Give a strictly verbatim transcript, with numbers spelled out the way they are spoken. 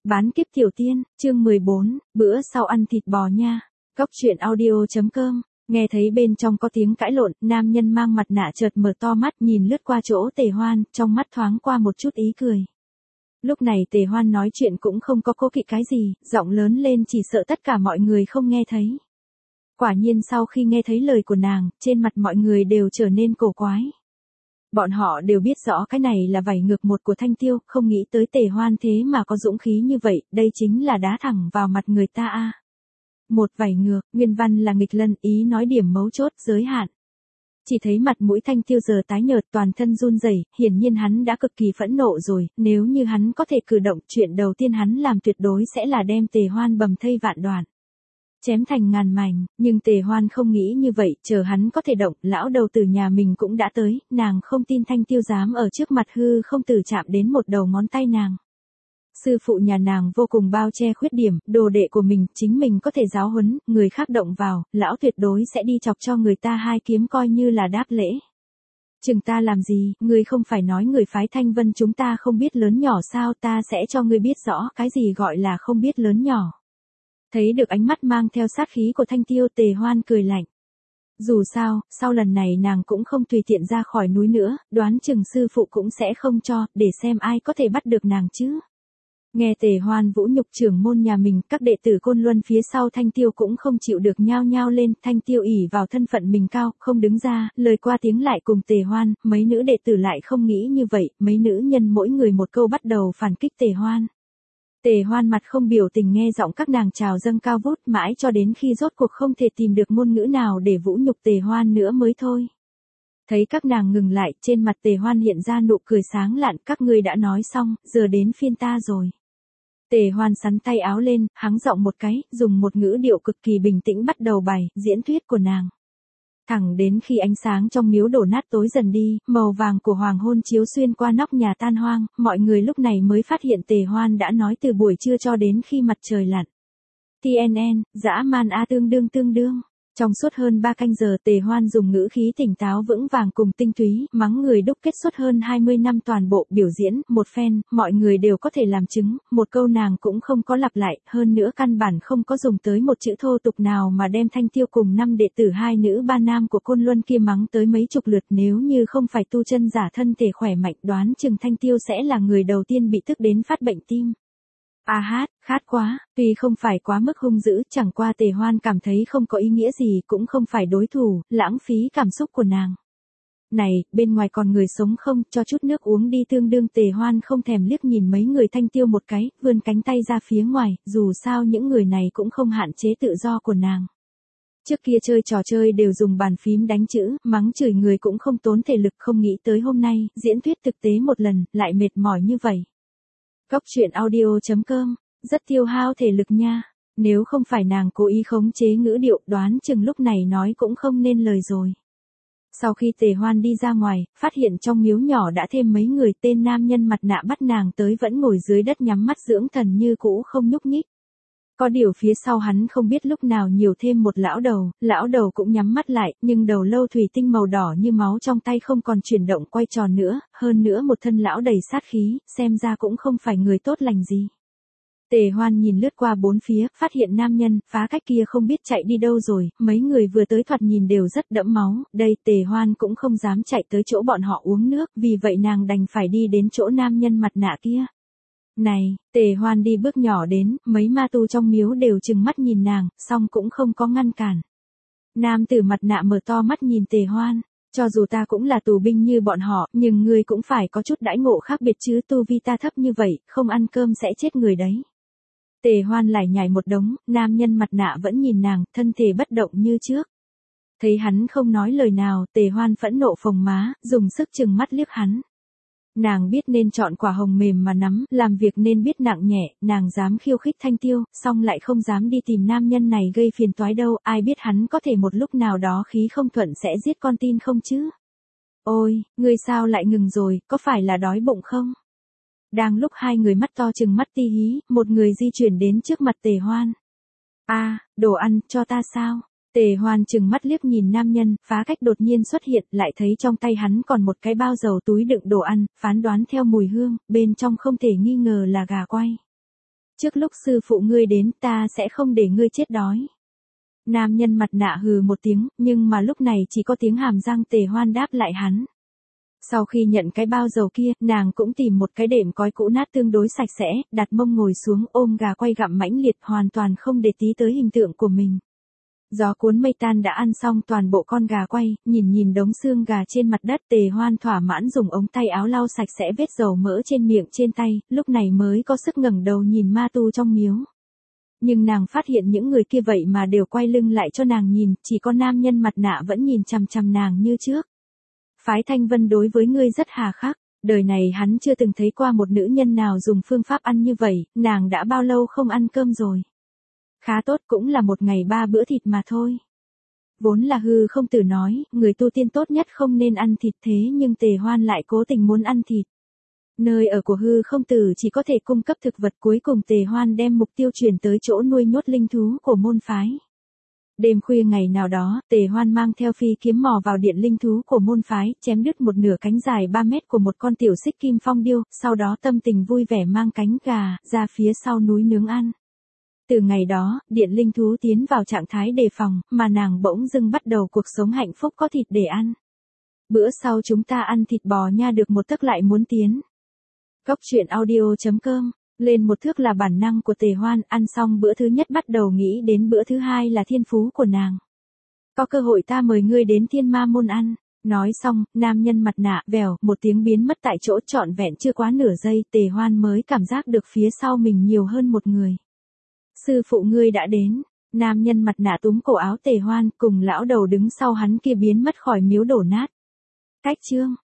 Bán kiếp tiểu tiên, chương mười bốn, bữa sau ăn thịt bò nha. Góc truyện audio.com, nghe thấy bên trong có tiếng cãi lộn, nam nhân mang mặt nạ chợt mở to mắt nhìn lướt qua chỗ Tề Hoan, trong mắt thoáng qua một chút ý cười. Lúc này Tề Hoan nói chuyện cũng không có cố kỵ cái gì, giọng lớn lên chỉ sợ tất cả mọi người không nghe thấy. Quả nhiên sau khi nghe thấy lời của nàng, trên mặt mọi người đều trở nên cổ quái. Bọn họ đều biết rõ cái này là vảy ngược một của Thanh Tiêu, không nghĩ tới Tề Hoan thế mà có dũng khí như vậy, đây chính là đá thẳng vào mặt người ta a. Một vảy ngược, nguyên văn là nghịch lân, ý nói điểm mấu chốt, giới hạn. Chỉ thấy mặt mũi Thanh Tiêu giờ tái nhợt, toàn thân run rẩy, hiển nhiên hắn đã cực kỳ phẫn nộ rồi, nếu như hắn có thể cử động, chuyện đầu tiên hắn làm tuyệt đối sẽ là đem Tề Hoan bầm thây vạn đoạn, chém thành ngàn mảnh, nhưng Tề Hoan không nghĩ như vậy, chờ hắn có thể động, lão đầu tử nhà mình cũng đã tới, nàng không tin Thanh Tiêu dám ở trước mặt hư không tử chạm đến một đầu ngón tay nàng. Sư phụ nhà nàng vô cùng bao che khuyết điểm, đồ đệ của mình, chính mình có thể giáo huấn, người khác động vào, lão tuyệt đối sẽ đi chọc cho người ta hai kiếm coi như là đáp lễ. Chừng ta làm gì, ngươi không phải nói người phái Thanh Vân chúng ta không biết lớn nhỏ sao, ta sẽ cho ngươi biết rõ cái gì gọi là không biết lớn nhỏ. Thấy được ánh mắt mang theo sát khí của Thanh Tiêu, Tề Hoan cười lạnh. Dù sao, sau lần này nàng cũng không tùy tiện ra khỏi núi nữa, đoán chừng sư phụ cũng sẽ không cho, để xem ai có thể bắt được nàng chứ. Nghe Tề Hoan vũ nhục trưởng môn nhà mình, các đệ tử Côn Luân phía sau Thanh Tiêu cũng không chịu được nhao nhao lên, Thanh Tiêu ỷ vào thân phận mình cao, không đứng ra, lời qua tiếng lại cùng Tề Hoan, mấy nữ đệ tử lại không nghĩ như vậy, mấy nữ nhân mỗi người một câu bắt đầu phản kích Tề Hoan. Tề Hoan mặt không biểu tình nghe giọng các nàng chào dâng cao vút mãi cho đến khi rốt cuộc không thể tìm được ngôn ngữ nào để vũ nhục Tề Hoan nữa mới thôi. Thấy các nàng ngừng lại, trên mặt Tề Hoan hiện ra nụ cười sáng lạn, các ngươi đã nói xong, giờ đến phiên ta rồi. Tề Hoan sắn tay áo lên, hắng giọng một cái, dùng một ngữ điệu cực kỳ bình tĩnh bắt đầu bày, diễn thuyết của nàng. Thẳng đến khi ánh sáng trong miếu đổ nát tối dần đi, màu vàng của hoàng hôn chiếu xuyên qua nóc nhà tan hoang, mọi người lúc này mới phát hiện Tề Hoan đã nói từ buổi trưa cho đến khi mặt trời lặn. tê en en, dã man a tương đương tương đương. Trong suốt hơn ba canh giờ Tề Hoan dùng ngữ khí tỉnh táo vững vàng cùng tinh túy, mắng người đúc kết suốt hơn hai mươi năm toàn bộ biểu diễn, một phen, mọi người đều có thể làm chứng, một câu nàng cũng không có lặp lại, hơn nữa căn bản không có dùng tới một chữ thô tục nào mà đem Thanh Tiêu cùng năm đệ tử hai nữ ba nam của Côn Luân kia mắng tới mấy chục lượt, nếu như không phải tu chân giả thân thể khỏe mạnh đoán chừng Thanh Tiêu sẽ là người đầu tiên bị tức đến phát bệnh tim. A hát, khát quá, tuy không phải quá mức hung dữ, chẳng qua Tề Hoan cảm thấy không có ý nghĩa gì, cũng không phải đối thủ, lãng phí cảm xúc của nàng. Này, bên ngoài còn người sống không, cho chút nước uống đi tương đương Tề Hoan không thèm liếc nhìn mấy người Thanh Tiêu một cái, vươn cánh tay ra phía ngoài, dù sao những người này cũng không hạn chế tự do của nàng. Trước kia chơi trò chơi đều dùng bàn phím đánh chữ, mắng chửi người cũng không tốn thể lực, không nghĩ tới hôm nay, diễn thuyết thực tế một lần, lại mệt mỏi như vậy. Góc truyện audio.com, rất tiêu hao thể lực nha, nếu không phải nàng cố ý khống chế ngữ điệu đoán chừng lúc này nói cũng không nên lời rồi. Sau khi Tề Hoan đi ra ngoài, phát hiện trong miếu nhỏ đã thêm mấy người, tên nam nhân mặt nạ bắt nàng tới vẫn ngồi dưới đất nhắm mắt dưỡng thần như cũ không nhúc nhích. Có điều phía sau hắn không biết lúc nào nhiều thêm một lão đầu, lão đầu cũng nhắm mắt lại, nhưng đầu lâu thủy tinh màu đỏ như máu trong tay không còn chuyển động quay tròn nữa, hơn nữa một thân lão đầy sát khí, xem ra cũng không phải người tốt lành gì. Tề Hoan nhìn lướt qua bốn phía, phát hiện nam nhân, phá cách kia không biết chạy đi đâu rồi, mấy người vừa tới thoạt nhìn đều rất đẫm máu, đây Tề Hoan cũng không dám chạy tới chỗ bọn họ uống nước, vì vậy nàng đành phải đi đến chỗ nam nhân mặt nạ kia. Này, Tề Hoan đi bước nhỏ đến, mấy ma tu trong miếu đều trừng mắt nhìn nàng, song cũng không có ngăn cản. Nam tử mặt nạ mở to mắt nhìn Tề Hoan, cho dù ta cũng là tù binh như bọn họ, nhưng ngươi cũng phải có chút đãi ngộ khác biệt chứ, tu vi ta thấp như vậy, không ăn cơm sẽ chết người đấy. Tề Hoan lải nhải một đống, nam nhân mặt nạ vẫn nhìn nàng, thân thể bất động như trước. Thấy hắn không nói lời nào, Tề Hoan phẫn nộ phồng má, dùng sức chừng mắt liếc hắn. Nàng biết nên chọn quả hồng mềm mà nắm, làm việc nên biết nặng nhẹ, nàng dám khiêu khích Thanh Tiêu, song lại không dám đi tìm nam nhân này gây phiền toái đâu, ai biết hắn có thể một lúc nào đó khí không thuận sẽ giết con tin không chứ. Ôi, ngươi sao lại ngừng rồi, có phải là đói bụng không? Đang lúc hai người mắt to chừng mắt ti hí, một người di chuyển đến trước mặt Tề Hoan. A, à, đồ ăn, cho ta sao? Tề Hoan chừng mắt liếc nhìn nam nhân, phá cách đột nhiên xuất hiện, lại thấy trong tay hắn còn một cái bao dầu túi đựng đồ ăn, phán đoán theo mùi hương, bên trong không thể nghi ngờ là gà quay. Trước lúc sư phụ ngươi đến ta sẽ không để ngươi chết đói. Nam nhân mặt nạ hừ một tiếng, nhưng mà lúc này chỉ có tiếng hàm răng Tề Hoan đáp lại hắn. Sau khi nhận cái bao dầu kia, nàng cũng tìm một cái đệm cói cũ nát tương đối sạch sẽ, đặt mông ngồi xuống ôm gà quay gặm mãnh liệt hoàn toàn không để tí tới hình tượng của mình. Gió cuốn mây tan đã ăn xong toàn bộ con gà quay, nhìn nhìn đống xương gà trên mặt đất Tề Hoan thỏa mãn dùng ống tay áo lau sạch sẽ vết dầu mỡ trên miệng trên tay, lúc này mới có sức ngẩng đầu nhìn ma tu trong miếu. Nhưng nàng phát hiện những người kia vậy mà đều quay lưng lại cho nàng nhìn, chỉ có nam nhân mặt nạ vẫn nhìn chằm chằm nàng như trước. Phái Thanh Vân đối với ngươi rất hà khắc, đời này hắn chưa từng thấy qua một nữ nhân nào dùng phương pháp ăn như vậy, nàng đã bao lâu không ăn cơm rồi. Khá tốt, cũng là một ngày ba bữa thịt mà thôi. Vốn là Hư Không Tử nói, người tu tiên tốt nhất không nên ăn thịt, thế nhưng Tề Hoan lại cố tình muốn ăn thịt. Nơi ở của Hư Không Tử chỉ có thể cung cấp thực vật, cuối cùng Tề Hoan đem mục tiêu chuyển tới chỗ nuôi nhốt linh thú của môn phái. Đêm khuya ngày nào đó, Tề Hoan mang theo phi kiếm mò vào điện linh thú của môn phái, chém đứt một nửa cánh dài ba mét của một con tiểu xích kim phong điêu, sau đó tâm tình vui vẻ mang cánh gà ra phía sau núi nướng ăn. Từ ngày đó, điện linh thú tiến vào trạng thái đề phòng, mà nàng bỗng dưng bắt đầu cuộc sống hạnh phúc có thịt để ăn. Bữa sau chúng ta ăn thịt bò nha, được một tấc lại muốn tiến. Góc truyện audio chấm com, lên một thước là bản năng của Tề Hoan, ăn xong bữa thứ nhất bắt đầu nghĩ đến bữa thứ hai là thiên phú của nàng. Có cơ hội ta mời ngươi đến Thiên Ma môn ăn. Nói xong, nam nhân mặt nạ vèo một tiếng biến mất tại chỗ, trọn vẹn chưa quá nửa giây Tề Hoan mới cảm giác được phía sau mình nhiều hơn một người. Sư phụ ngươi đã đến. Nam nhân mặt nạ túm cổ áo Tề Hoan, cùng lão đầu đứng sau hắn kia biến mất khỏi miếu đổ nát. Cách chương